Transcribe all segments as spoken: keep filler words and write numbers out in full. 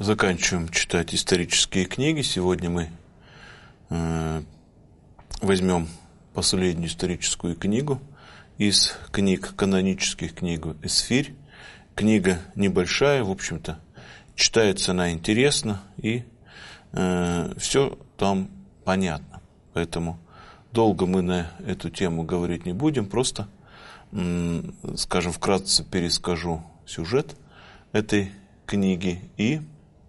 Заканчиваем читать исторические книги. Сегодня мы э, возьмем последнюю историческую книгу из книг, канонических книг Эсфирь. Книга небольшая, в общем-то, читается она интересно, и э, все там понятно. Поэтому долго мы на эту тему говорить не будем, просто, э, скажем, вкратце перескажу сюжет этой книги и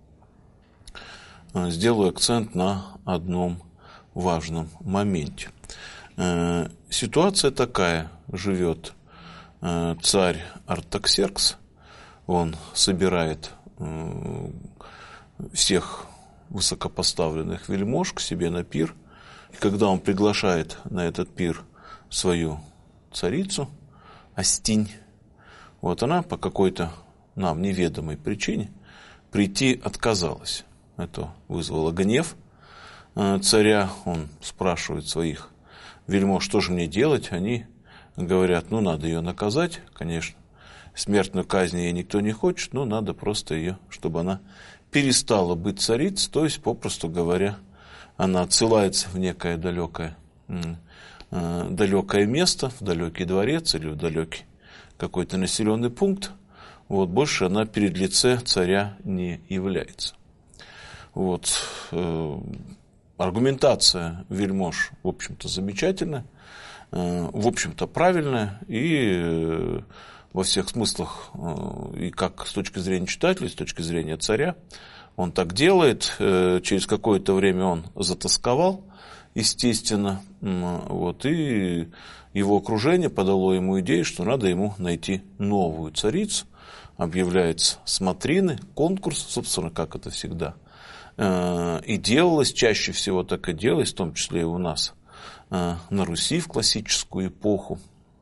сделаю акцент на одном важном моменте. Э, ситуация такая: живет э, царь Артаксеркс, он собирает э, всех высокопоставленных вельмож к себе на пир, и когда он приглашает на этот пир свою царицу Астинь, вот она по какой-то нам неведомой причине прийти отказалась. Это вызвало гнев царя. Он спрашивает своих вельмож, что же мне делать. Они говорят: ну, надо ее наказать. Конечно, смертную казнь ей никто не хочет, но надо просто ее, чтобы она перестала быть царицей, то есть, попросту говоря, она отсылается в некое далекое, далекое место, в далекий дворец или в далекий какой-то населенный пункт. Вот, больше она перед лице царя не является. Вот, э, аргументация вельмож, в общем-то, замечательная, э, в общем-то, правильная, и э, во всех смыслах, э, и как с точки зрения читателя, с точки зрения царя, он так делает. Э, через какое-то время он затосковал, естественно, э, вот, и его окружение подало ему идею, что надо ему найти новую царицу. Объявляется смотрины, конкурс, собственно, как это всегда и делалось, чаще всего так и делалось, в том числе и у нас на Руси в классическую эпоху.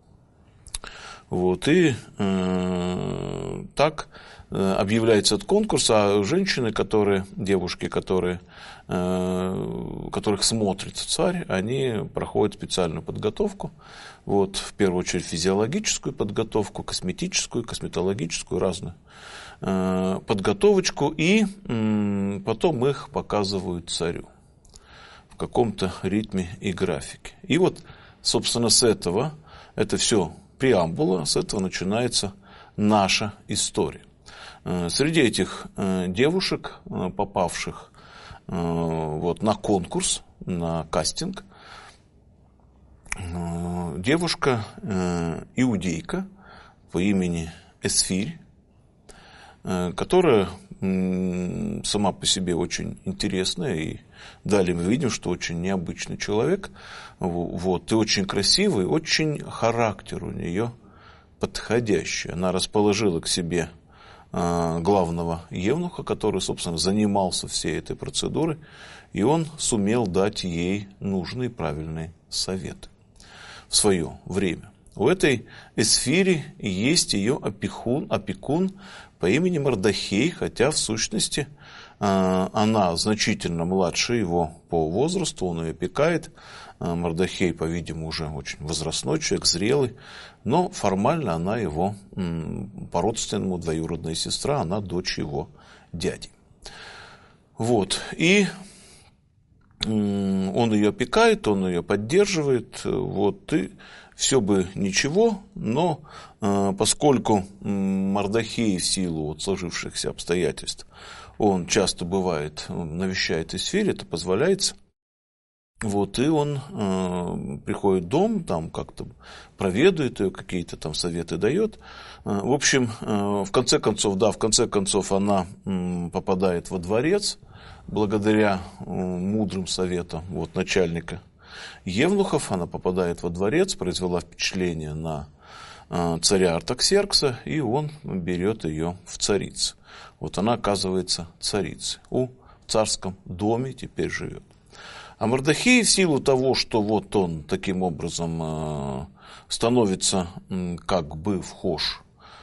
Вот, и э, так объявляется этот конкурс, а женщины, которые, девушки, которые, э, которых смотрит царь, они проходят специальную подготовку. Вот, в первую очередь физиологическую подготовку, косметическую, косметологическую, разную э, подготовочку, и э, потом их показывают царю в каком-то ритме и графике. И вот, собственно, с этого, это все преамбула, с этого начинается наша история. Среди этих девушек, попавших вот на конкурс, на кастинг, девушка иудейка по имени Эсфирь, которая сама по себе очень интересная, и далее мы видим, что очень необычный человек, вот, и очень красивый, очень характер у нее подходящий. Она расположила к себе э, главного евнуха, который, собственно, занимался всей этой процедурой, и он сумел дать ей нужные правильные советы в свое время. У этой Эсфири есть ее опекун, опекун по имени Мардахей, хотя в сущности э, она значительно младше его по возрасту, он ее опекает. Э, Мардахей, по-видимому, уже очень возрастной человек, зрелый, но формально она его э, по-родственному двоюродная сестра, она дочь его дяди. Вот, и э, он ее опекает, он ее поддерживает, вот, и все бы ничего, но э, поскольку Мардахей в силу вот сложившихся обстоятельств, он часто бывает, он навещает Эсфирь, это позволяется, вот, и он э, приходит в дом, там как-то проведает ее, какие-то там советы дает. Э, в общем, э, в конце концов, да, в конце концов она э, попадает во дворец, благодаря э, мудрым советам вот, начальника евнухов, она попадает во дворец, произвела впечатление на э, царя Артаксеркса, и он берет ее в царицы. Вот она оказывается царицей, у в царском доме теперь живет. А Мардахей, в силу того, что вот он таким образом э, становится э, как бы вхож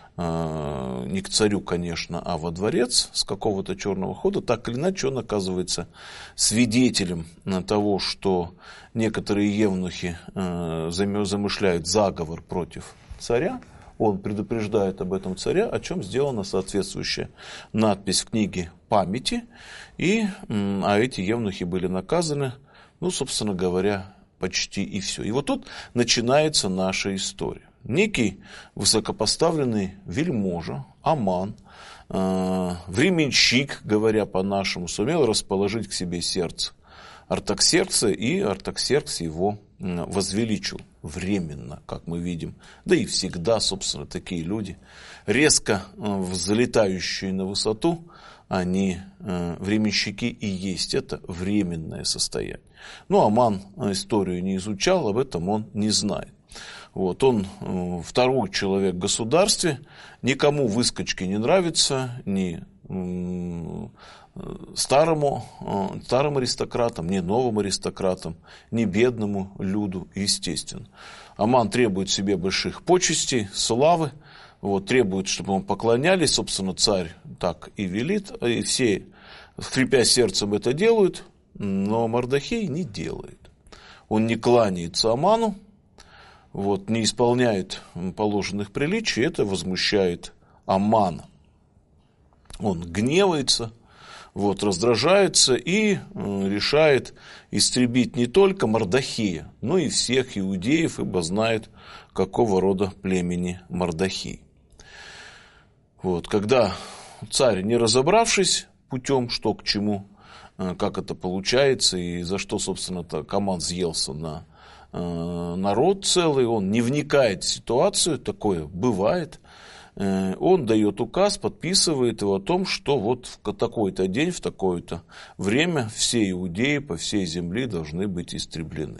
э, не к царю, конечно, а во дворец с какого-то черного хода, так или иначе он оказывается свидетелем того, что некоторые евнухи э, замышляют заговор против царя. он предупреждает об этом царя, о чем сделана соответствующая надпись в книге памяти, и, а эти евнухи были наказаны, ну, собственно говоря, почти и все. И вот тут начинается наша история. Некий высокопоставленный вельможа, Аман, э, временщик, говоря по-нашему, сумел расположить к себе сердце Артаксеркса, и Артаксеркс его возвеличил временно, как мы видим. Да и всегда, собственно, такие люди, резко взлетающие на высоту, они, временщики, и есть это временное состояние. Но Аман историю не изучал, об этом он не знает. Вот, он второй человек в государстве, никому выскочки не нравится, ни старому, старым аристократам, ни новым аристократам, ни бедному люду, естественно. Аман требует себе больших почестей, славы, вот, требует, чтобы ему поклонялись, собственно, царь так и велит, и все, скрипя сердцем, это делают, но Мардохей не делает. Он не кланяется Аману, вот, не исполняет положенных приличий, это возмущает Амана. Он гневается, вот, раздражается и э, решает истребить не только Мардохея, но и всех иудеев, ибо знает, какого рода племени Мардохей. Вот, когда царь, не разобравшись путем, что к чему, э, как это получается и за что, собственно, Аман съелся на э, народ целый, он не вникает в ситуацию, такое бывает. Он дает указ, подписывает его о том, что вот в такой-то день, в такое-то время все иудеи по всей земле должны быть истреблены.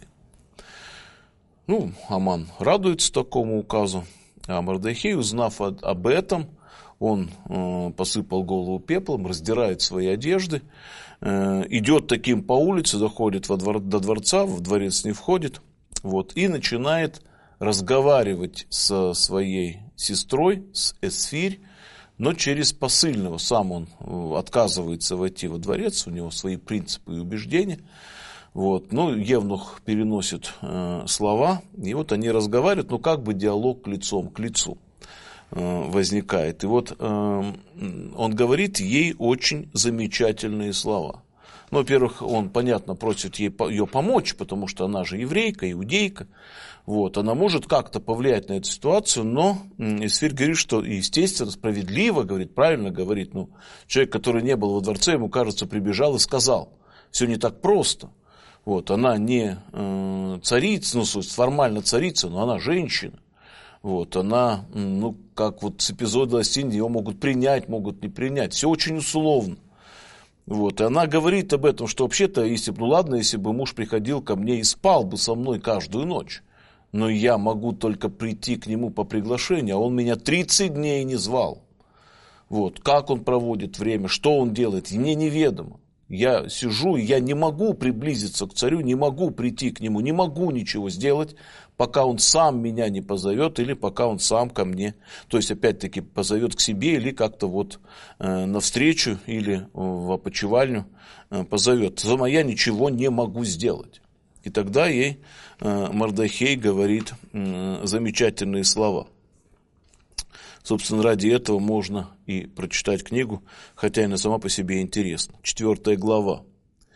Ну, Аман радуется такому указу, а Мардохей, узнав об этом, он посыпал голову пеплом, раздирает свои одежды, идет таким по улице, доходит во двор, до дворца, в дворец не входит, вот, и начинает разговаривать со своей сестрой, с Эсфирь, но через посыльного. Сам он отказывается войти во дворец, у него свои принципы и убеждения. Вот. Ну, евнух переносит э, слова, и вот они разговаривают, ну, как бы диалог лицом к лицу э, возникает. И вот э, он говорит ей очень замечательные слова. Ну, во-первых, он, понятно, просит ей, ее помочь, потому что она же еврейка, иудейка. Вот, она может как-то повлиять на эту ситуацию, но Эсфирь говорит, что, естественно, справедливо, говорит, правильно говорит, ну, человек, который не был во дворце, ему, кажется, прибежал и сказал. Все не так просто. Вот, она не э, царица, ну, формально царица, но она женщина. Вот, она, ну, как вот с эпизода Остиньи, ее могут принять, могут не принять. Все очень условно. Вот, и она говорит об этом, что вообще-то, если бы, ну ладно, если бы муж приходил ко мне и спал бы со мной каждую ночь, но я могу только прийти к нему по приглашению, а он меня тридцать дней не звал. Вот, как он проводит время, что он делает, мне неведомо. Я сижу, и я не могу приблизиться к царю, не могу прийти к нему, не могу ничего сделать, пока он сам меня не позовет, или пока он сам ко мне, то есть, опять-таки, позовет к себе, или как-то вот э, навстречу, или в опочивальню э, позовет. Сама я ничего не могу сделать. И тогда ей э, Мардохей говорит э, замечательные слова. Собственно, ради этого можно и прочитать книгу, хотя она сама по себе интересна. Четвертая глава.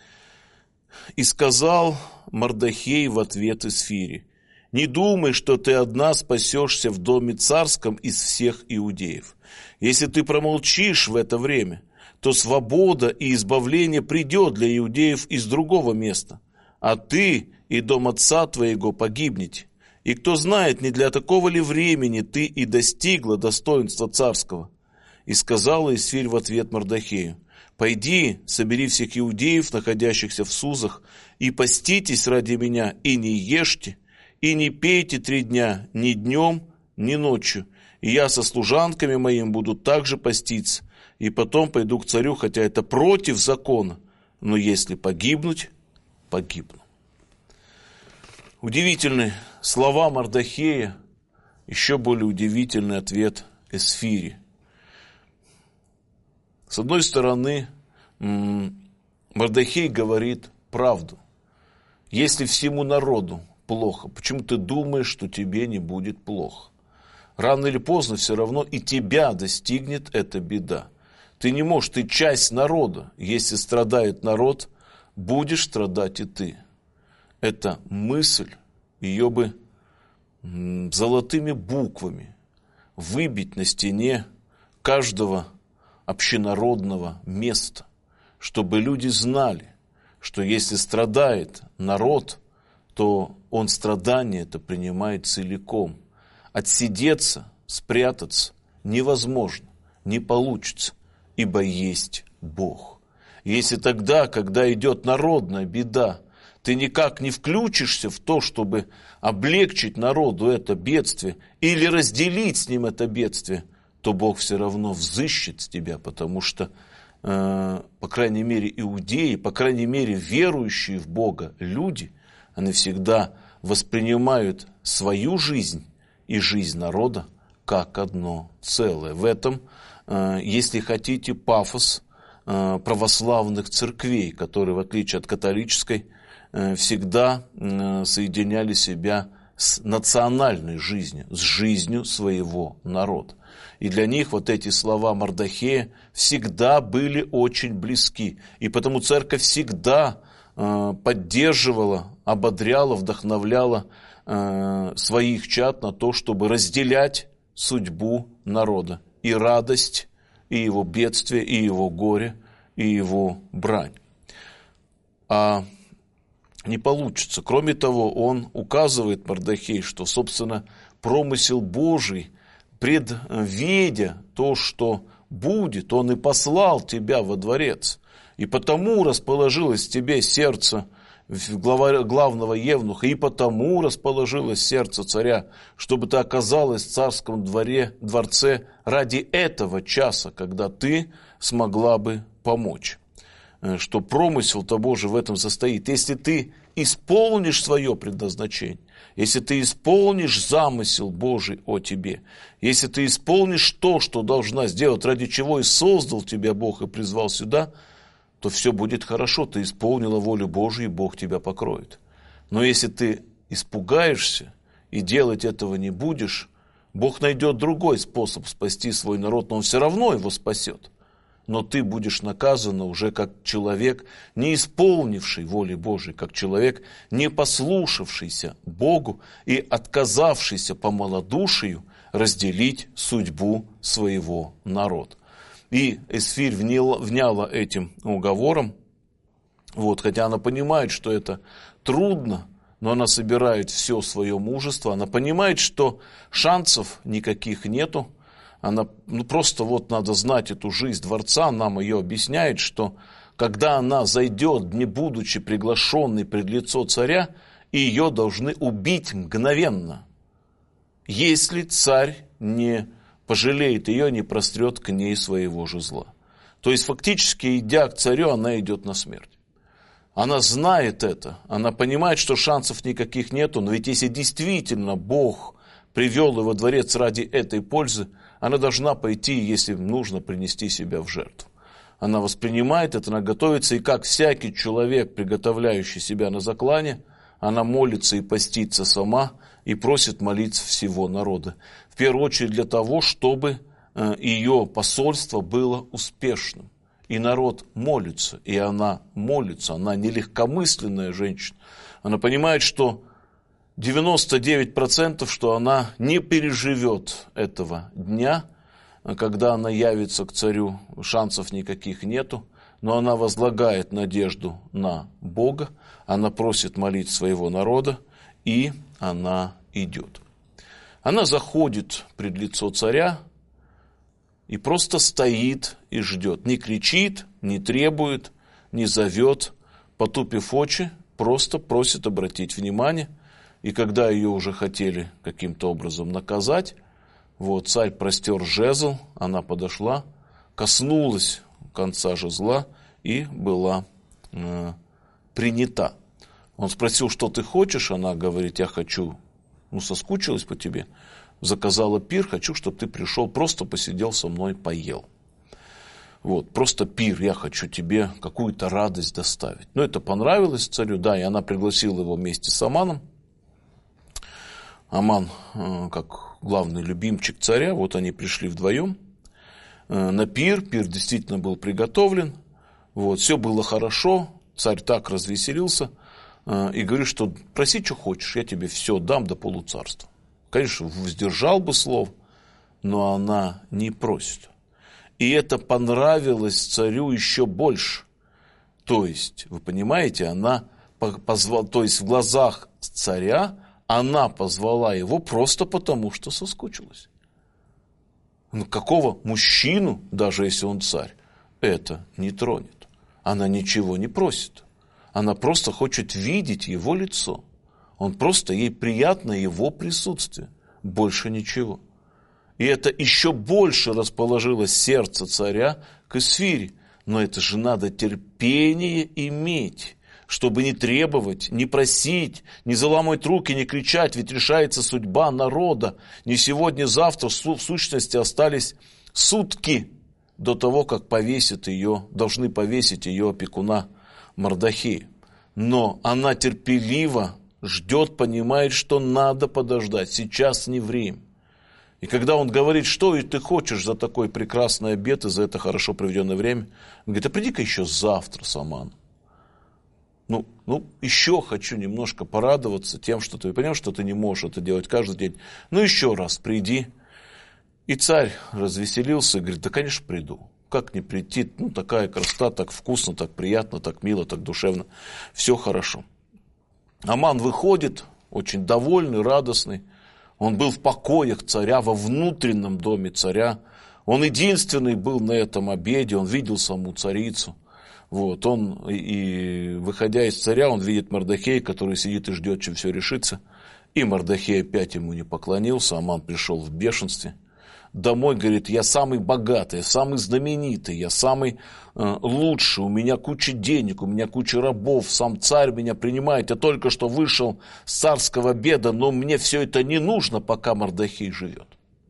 «И сказал Мардохей в ответ Эсфире: не думай, что ты одна спасешься в доме царском из всех иудеев. Если ты промолчишь в это время, то свобода и избавление придет для иудеев из другого места, а ты и дом отца твоего погибнете. И кто знает, не для такого ли времени ты и достигла достоинства царского. И сказала Эсфирь в ответ Мардохею: пойди, собери всех иудеев, находящихся в Сузах, и поститесь ради меня, и не ешьте, и не пейте три дня, ни днем, ни ночью. И я со служанками моим буду также поститься, и потом пойду к царю, хотя это против закона, но если погибнуть, погибну». Удивительные слова Мардохея, еще более удивительный ответ Эсфири. С одной стороны, Мардохей говорит правду. Если всему народу плохо, почему ты думаешь, что тебе не будет плохо? рано или поздно все равно и тебя достигнет эта беда. Ты не можешь, ты часть народа. Если страдает народ, будешь страдать и ты. Эта мысль, ее бы золотыми буквами выбить на стене каждого общенародного места, чтобы люди знали, что если страдает народ, то он страдание это принимает целиком. Отсидеться, спрятаться невозможно, не получится, ибо есть Бог. Если тогда, когда идет народная беда, ты никак не включишься в то, чтобы облегчить народу это бедствие или разделить с ним это бедствие, то Бог все равно взыщет с тебя, потому что, э, по крайней мере, иудеи, по крайней мере, верующие в Бога люди, они всегда воспринимают свою жизнь и жизнь народа как одно целое. В этом, э, если хотите, пафос э, православных церквей, которые, в отличие от католической, всегда соединяли себя с национальной жизнью, с жизнью своего народа. И для них вот эти слова Мардохея всегда были очень близки. И потому церковь всегда поддерживала, ободряла, вдохновляла своих чад на то, чтобы разделять судьбу народа. И радость, и его бедствие, и его горе, и его брань. А не получится. Кроме того, он указывает, Мардохей, что, собственно, промысел Божий, предвидя то, что будет, он и послал тебя во дворец. И потому расположилось в тебе сердце главного евнуха, и потому расположилось сердце царя, чтобы ты оказалась в царском дворе, дворце ради этого часа, когда ты смогла бы помочь. Что промысел-то Божий в этом состоит. Если ты исполнишь свое предназначение, если ты исполнишь замысел Божий о тебе, если ты исполнишь то, что должна сделать, ради чего и создал тебя Бог и призвал сюда, то все будет хорошо, ты исполнила волю Божию, и Бог тебя покроет. Но если ты испугаешься и делать этого не будешь, Бог найдет другой способ спасти свой народ, но Он все равно его спасет. Но ты будешь наказан уже как человек, не исполнивший воли Божией, как человек, не послушавшийся Богу и отказавшийся по малодушию разделить судьбу своего народа. И Эсфирь вняла, вняла этим уговором, вот, хотя она понимает, что это трудно, но она собирает все свое мужество, она понимает, что шансов никаких нету. Она, ну просто вот надо знать эту жизнь дворца, нам ее объясняет, что когда она зайдет, не будучи приглашенной пред лицо царя, ее должны убить мгновенно, если царь не пожалеет ее, не прострет к ней своего же зла. То есть фактически, идя к царю, она идет на смерть. Она знает это, она понимает, что шансов никаких нету, но ведь если действительно Бог привел ее во дворец ради этой пользы, она должна пойти, если нужно, принести себя в жертву. Она воспринимает это, она готовится, и как всякий человек, приготовляющий себя на заклане, она молится и постится сама, и просит молиться всего народа. В первую очередь для того, чтобы ее посольство было успешным. И народ молится, и она молится, она не легкомысленная женщина. Она понимает, что девяносто девять процентов, что она не переживет этого дня, когда она явится к царю, шансов никаких нету, но она возлагает надежду на Бога, она просит молить своего народа, и она идет. Она заходит пред лицо царя и просто стоит и ждет, не кричит, не требует, не зовет, потупив очи, просто просит обратить внимание. И когда ее уже хотели каким-то образом наказать, вот царь простер жезл, она подошла, коснулась конца жезла и была э, принята. Он спросил, что ты хочешь, она говорит, я хочу, ну соскучилась по тебе, заказала пир, хочу, чтобы ты пришел, просто посидел со мной, поел. Вот, просто пир, я хочу тебе какую-то радость доставить. Ну это понравилось царю, да, и она пригласила его вместе с Аманом. Аман, как главный любимчик царя, вот они пришли вдвоем на пир, пир действительно был приготовлен, вот, все было хорошо, царь так развеселился и говорит, что проси, что хочешь, я тебе все дам до полуцарства. Конечно, сдержал бы слово, но она не просит. И это понравилось царю еще больше. То есть, вы понимаете, она позвала, то есть в глазах царя она позвала его просто потому, что соскучилась. Ну, какого мужчину, даже если он царь, это не тронет? Она ничего не просит. Она просто хочет видеть его лицо. Он просто, ей приятно его присутствие. Больше ничего. И это еще больше расположило сердце царя к Эсфире. Но это же надо терпение иметь, чтобы не требовать, не просить, не заламывать руки, не кричать, ведь решается судьба народа. Не сегодня-завтра, в сущности, остались сутки до того, как повесят ее, должны повесить ее опекуна Мардохея. Но она терпеливо ждет, понимает, что надо подождать, сейчас не время. И когда он говорит, что и ты хочешь за такой прекрасный обед и за это хорошо проведенное время, он говорит, а приди-ка еще завтра с Аманом. Ну, ну, еще хочу немножко порадоваться тем, что ты понимаешь, что ты не можешь это делать каждый день. Ну, еще раз приди. И царь развеселился и говорит, да, конечно, приду. Как не прийти? Ну, такая красота, так вкусно, так приятно, так мило, так душевно. Все хорошо. Аман выходит, очень довольный, радостный. Он был в покоях царя, во внутреннем доме царя. Он единственный был на этом обеде, он видел саму царицу. Вот, он, и выходя из царя, он видит Мардохея, который сидит и ждет, чем все решится. И Мардохей опять ему не поклонился, Аман пришел в бешенстве. Домой, говорит, я самый богатый, самый знаменитый, я самый э, лучший, у меня куча денег, у меня куча рабов, сам царь меня принимает, я только что вышел с царского обеда, но мне все это не нужно, пока Мардохей живет.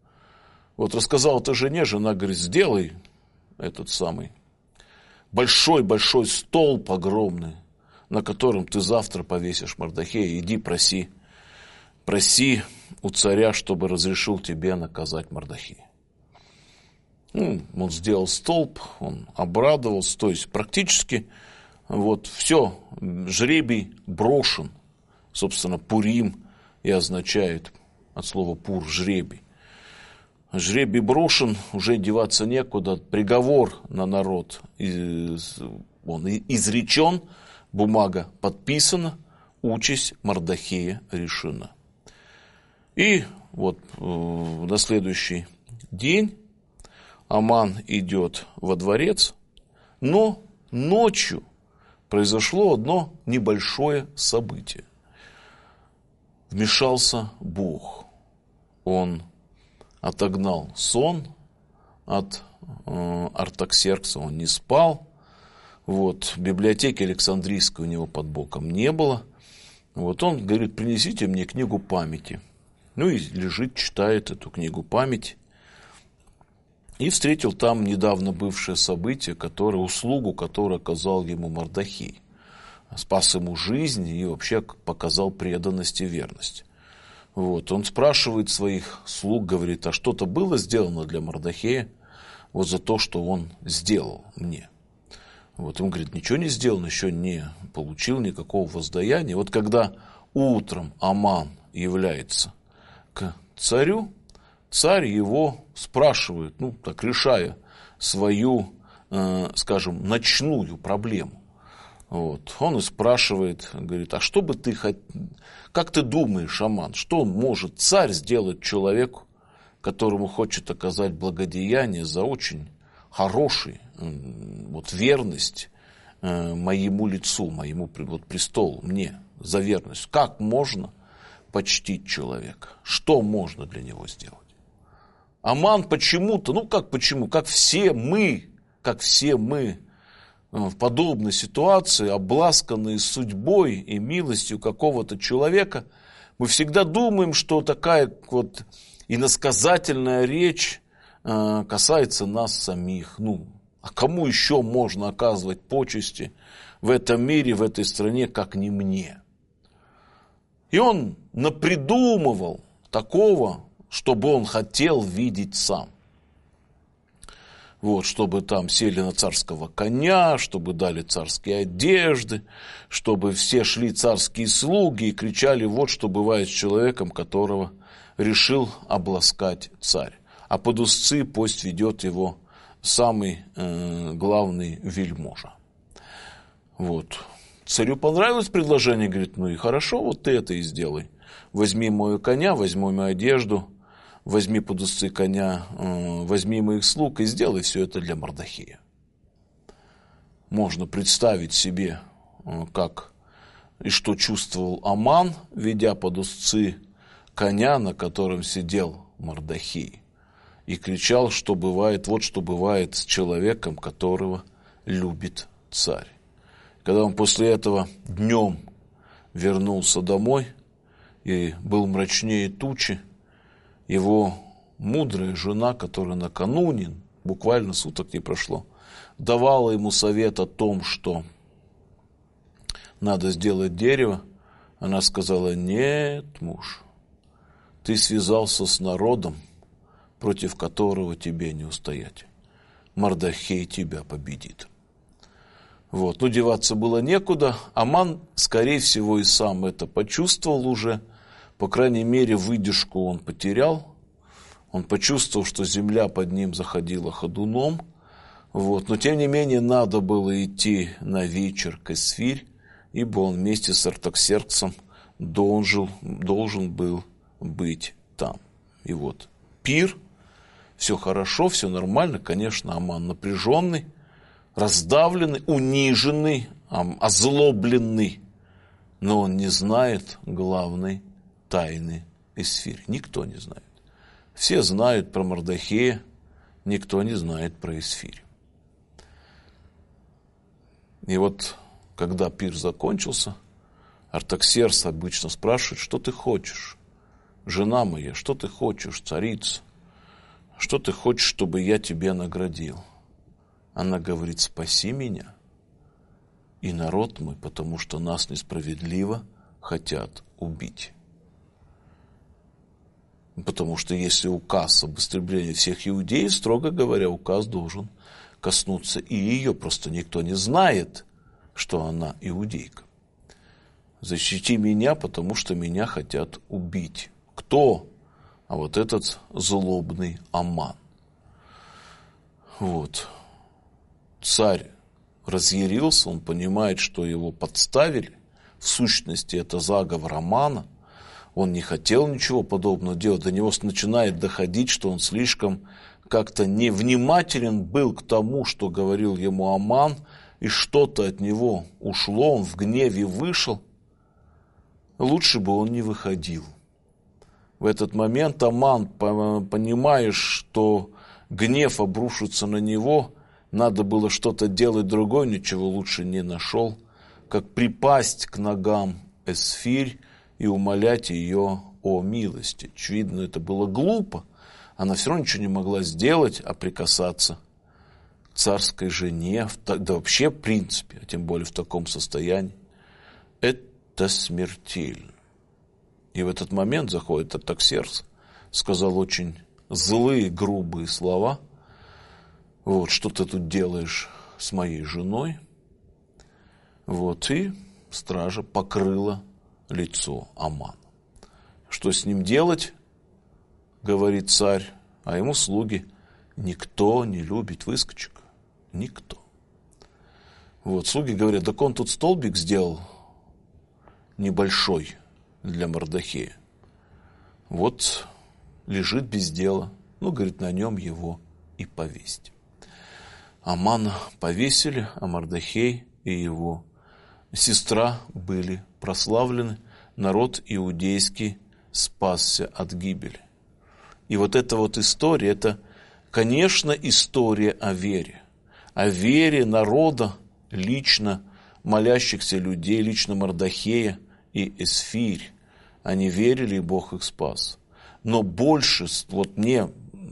Вот рассказал это жене, жена говорит, сделай этот самый большой-большой столб огромный, на котором ты завтра повесишь Мардохея, иди проси, проси у царя, чтобы разрешил тебе наказать Мардохея. Ну, он сделал столб, он обрадовался, то есть практически вот все, жребий брошен, собственно, Пурим и означает от слова пур, жребий. Жребий брошен, уже деваться некуда, приговор на народ, он изречен, бумага подписана, участь Мардохея решена. И вот э, на следующий день Аман идет во дворец, но ночью произошло одно небольшое событие. Вмешался Бог. Он отогнал сон от э, Артаксеркса, он не спал. Вот, библиотеки Александрийской у него под боком не было. Вот он говорит, принесите мне книгу памяти. Ну и лежит, читает эту книгу памяти. И встретил там недавно бывшее событие, которое, услугу, которую оказал ему Мардохей. Спас ему жизнь и вообще показал преданность и верность. Вот. Он спрашивает своих слуг, говорит, а что-то было сделано для Мардохея вот за то, что он сделал мне? Вот. Он говорит, ничего не сделано, еще не получил никакого воздаяния. Вот когда утром Аман является к царю, царь его спрашивает, ну так решая свою, э, скажем, ночную проблему. Вот. Он и спрашивает, говорит, а что бы ты хотел, как ты думаешь, Аман, что может царь сделать человеку, которому хочет оказать благодеяние за очень хороший, вот, верность э, моему лицу, моему вот, престолу, мне, за верность. Как можно почтить человека? Что можно для него сделать? Аман почему-то, ну как почему, как все мы, как все мы в подобной ситуации, обласканные судьбой и милостью какого-то человека, мы всегда думаем, что такая вот иносказательная речь э, касается нас самих. Ну, а кому еще можно оказывать почести в этом мире, в этой стране, как не мне? И он напридумывал такого чтобы он хотел видеть сам. Вот, чтобы там сели на царского коня, чтобы дали царские одежды, чтобы все шли царские слуги и кричали: вот что бывает с человеком, которого решил обласкать царь. А под узцы пусть ведет его самый э, главный вельможа. Вот. Царю понравилось предложение, говорит: ну и хорошо, вот ты это и сделай. Возьми мою коня, возьми мою одежду, возьми под узцы коня, возьми моих слуг и сделай все это для Мордохея. Можно представить себе, как и что чувствовал Аман, ведя под узцы коня, на котором сидел Мордохей, и кричал, что бывает, вот что бывает с человеком, которого любит царь. Когда он после этого днем вернулся домой и был мрачнее тучи, его мудрая жена, которая накануне, буквально суток не прошло, давала ему совет о том, что надо сделать дерево, она сказала: нет, муж, ты связался с народом, против которого тебе не устоять. Мордохей тебя победит. Вот. Ну, деваться было некуда. Аман, скорее всего, и сам это почувствовал уже. По крайней мере, выдержку он потерял. Он почувствовал, что земля под ним заходила ходуном. Вот. Но, тем не менее, надо было идти на вечер к Эсфирь, ибо он вместе с Артаксерксом должен, должен был быть там. И вот пир, все хорошо, все нормально. Конечно, Аман напряженный, раздавленный, униженный, озлобленный. Но он не знает главной тайны Эсфирь. Никто не знает. Все знают про Мордохея, никто не знает про Эсфирь. И вот, когда пир закончился, Артаксеркс обычно спрашивает: что ты хочешь, жена моя, что ты хочешь, царица, что ты хочешь, чтобы я тебе наградил? Она говорит: спаси меня и народ мой, потому что нас несправедливо хотят убить. Потому что если указ об истреблении всех иудеев, строго говоря, указ должен коснуться и ее, просто никто не знает, что она иудейка. Защити меня, потому что меня хотят убить. Кто? А вот этот злобный Аман. Вот. Царь разъярился, он понимает, что его подставили. В сущности, это заговор Амана. Он не хотел ничего подобного делать. До него начинает доходить, что он слишком как-то невнимателен был к тому, что говорил ему Аман, и что-то от него ушло, он в гневе вышел. Лучше бы он не выходил. В этот момент Аман, понимая, что гнев обрушится на него, надо было что-то делать другое, ничего лучше не нашел, как припасть к ногам Эсфирь и умолять ее о милости. Очевидно, это было глупо. Она все равно ничего не могла сделать, а прикасаться к царской жене, да вообще в принципе, а тем более в таком состоянии. Это смертельно. И в этот момент заходит Артаксеркс, сказал очень злые, грубые слова. Вот, что ты тут делаешь с моей женой? Вот, и стража покрыла лицо Амана. Что с ним делать, говорит царь, а ему слуги: никто не любит выскочек. Никто. Вот, слуги говорят: так он тут столбик сделал небольшой для Мордохея. Вот лежит без дела. Ну, говорит, на нем его и повесить. Амана повесили, а Мордохей и его сестра были прославлены. Народ иудейский спасся от гибели. И вот эта вот история, это, конечно, история о вере. О вере народа, лично молящихся людей, лично Мордохея и Эсфирь. Они верили, и Бог их спас. Но больше, вот мне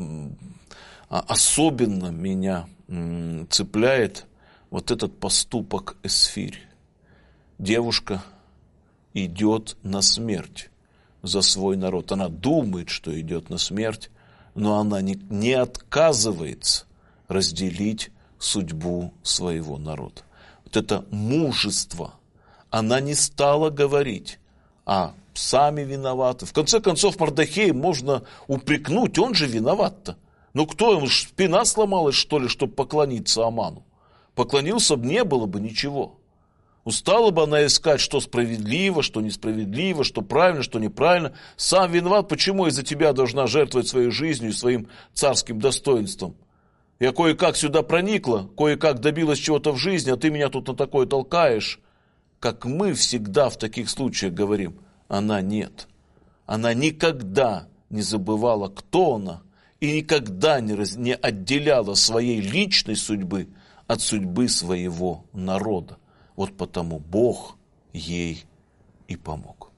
особенно меня цепляет вот этот поступок Эсфирь. Девушка идет на смерть за свой народ. Она думает, что идет на смерть, но она не, не отказывается разделить судьбу своего народа. Вот это мужество. Она не стала говорить, а сами виноваты. В конце концов, Мардохея можно упрекнуть, он же виноват-то. Ну кто ему, спина сломалась, что ли, чтобы поклониться Аману? Поклонился бы, не было бы ничего. Устала бы она искать, что справедливо, что несправедливо, что правильно, что неправильно. Сам виноват, почему из-за тебя должна жертвовать своей жизнью и своим царским достоинством? Я кое-как сюда проникла, кое-как добилась чего-то в жизни, а ты меня тут на такое толкаешь. Как мы всегда в таких случаях говорим, она нет. Она никогда не забывала, кто она, и никогда не, раз, не отделяла своей личной судьбы от судьбы своего народа. Вот потому Бог ей и помог.